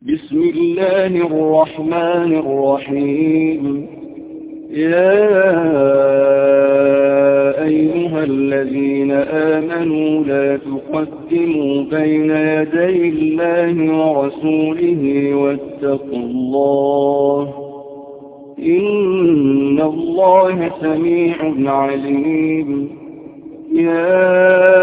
بسم الله الرحمن الرحيم. يا أيها الذين آمنوا لا تقدموا بين يدي الله ورسوله واتقوا الله إن الله سميع عليم. يا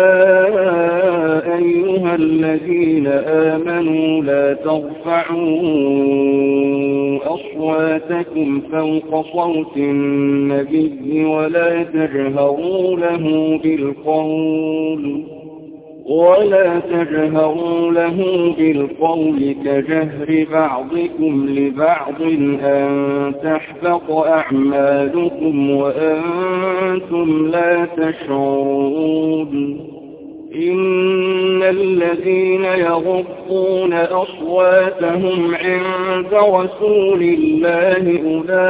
أيها الذين آمنوا لا ترفعوا أصواتكم فوق صوت النبي ولا تجهروا له بالقول كجهر بعضكم لبعض أن تحبط أعمالكم وأنتم لا تشعرون. إن الذين يغضون أصواتهم عند رسول الله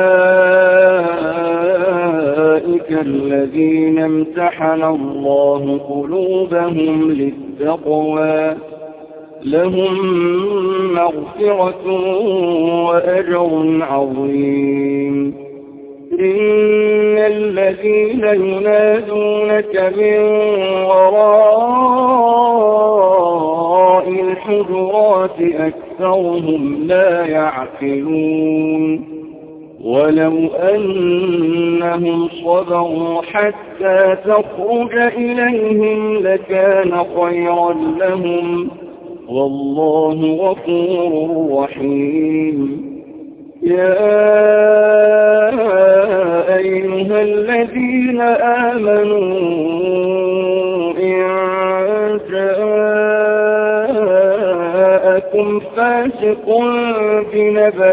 أولئك الذين امتحن الله قلوبهم للتقوى لهم مغفرة وأجر عظيم. إن الذين ينادونك من وراء الحجرات أكثرهم لا يعقلون. ولو أنهم صبروا حتى تخرج إليهم لكان خيرا لهم والله غفور رحيم. يا أيها الذين آمنوا إن جاءكم فاسق بنبأ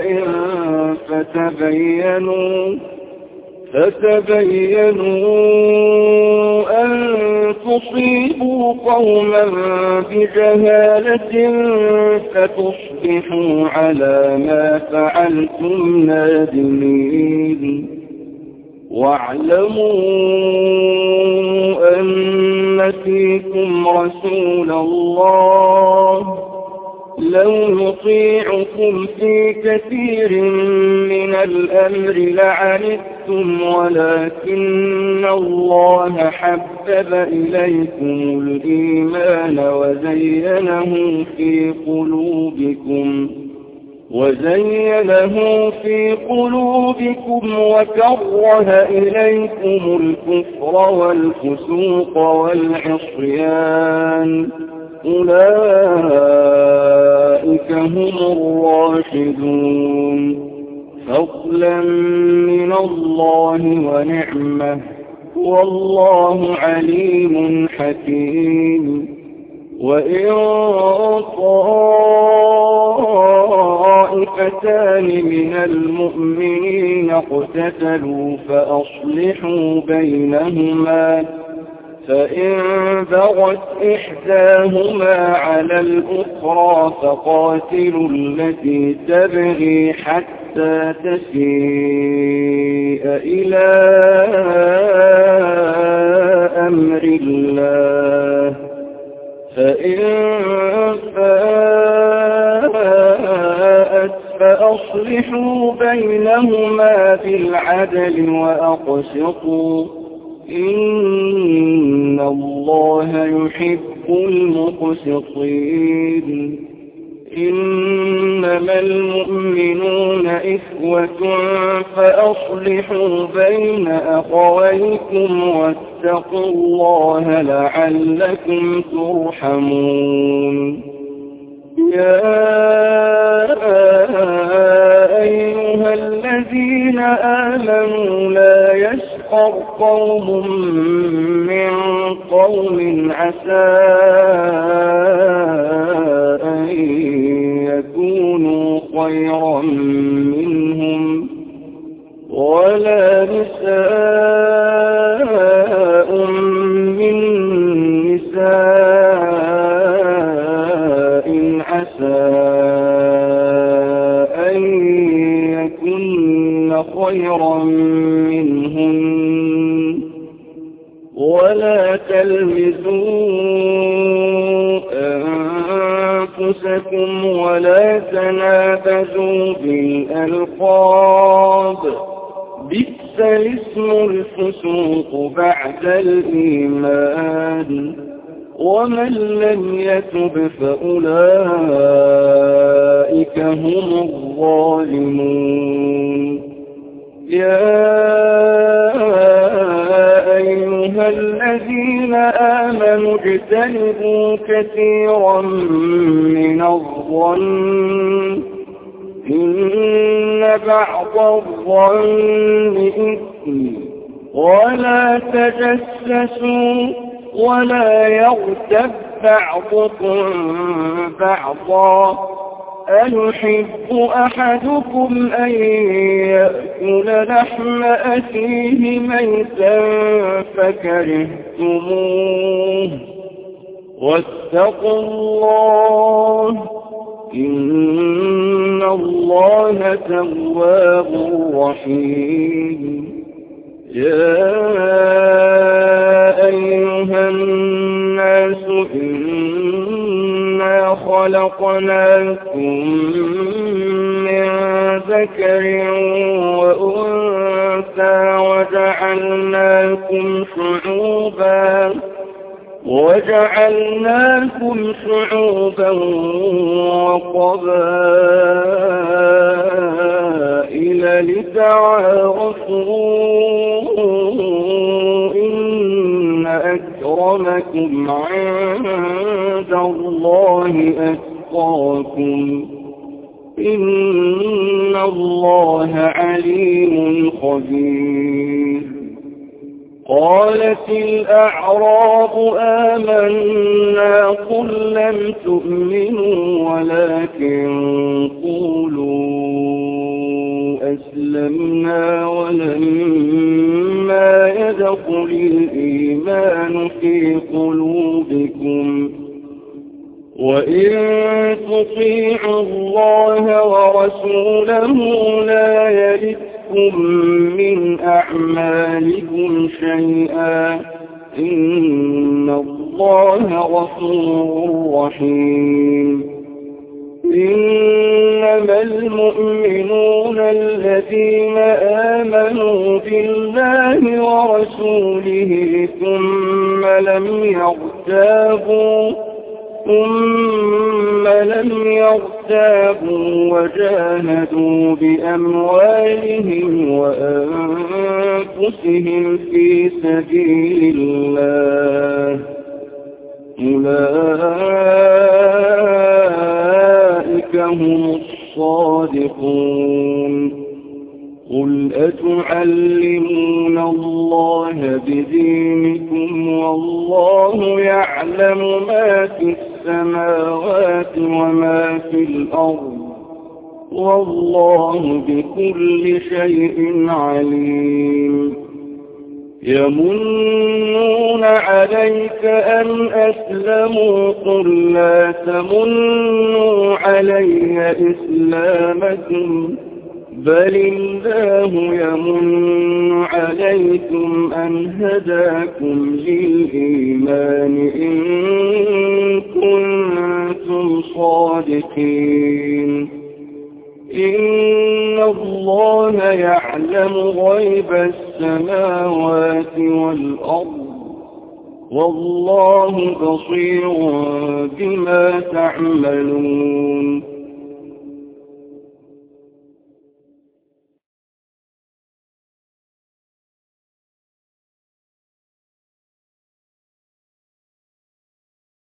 فتبينوا أن تصيبوا قوما بجهالة فتصبحوا على ما فعلتم نادمين. واعلموا أن فيكم رسول الله لو يطيعكم في كثير من الأمر لعنتم لكن الله حبب إليكم الإيمان وزينه في قلوبكم وكره إليكم الكفر والفسوق والعصيان أولئك هم الراشدون فضلا من الله ونعمة والله عليم حكيم. وإن طائفتان من المؤمنين اقتتلوا فأصلحوا بينهما فإن بغت إحداهما على الأخرى فقاتلوا التي تبغي حتى تفيء إلى أمر الله فإن فاءت فأصلحوا بينهما بالعدل وأقسطوا إن الله يحب المقسطين. إنما المؤمنون إخوة فأصلحوا بين أخويكم واتقوا الله لعلكم ترحمون. يا أيها الذين آمنوا لا يسخر قوم من قوم عسى أن يكونوا خيرا منهم ولا نساء من نساء عسى أن يكن خيرا منهن ولا تلمزوا أنفسكم ولا تنابزوا بالألقاب بئس الاسم الفسوق بعد الإيمان ومن لم يتب فأولئك هم الظالمون يا أيها الذين آمنوا اجتنبوا كثيرا من الظن إن بعض الظن إثم ولا تجسسوا ولا يغتب بعضكم بعضا أيحب أحدكم أن يأكل لحم أخيه ميتا فكرهتموه واتقوا الله إن الله تواب رحيم يا أيها الناس إنا خلقناكم من ذكر وأنثى وجعلناكم شعوبا وقبائل لتعارفوا إن أكرمكم عند الله أتقاكم إن الله عليم خبير قالت الأعراب آمنا قل لم تؤمنوا ولكن قولوا أسلمنا ولما يدخل الإيمان في قلوبكم وإن تطيعوا الله ورسوله لا يلدكم من أعمالكم شيئا إن الله غفور رحيم إنما المؤمنون الذين آمنوا بالله ورسوله ثم لم يرتابوا وجاهدوا بأموالهم وأنفسهم في سبيل الله أولئك هم الصادقون قل أتعلمون الله بدينكم والله يعلم ما في السماوات وما في الأرض والله بكل شيء عليم يمنون عليك أن أسلموا قل لا تمنوا علي إسلامكم بل الله يمن عليكم أن هداكم للإيمان إن كنتم صادقين إن الله يعلم غيب السماوات والأرض والله بصير بما تعملون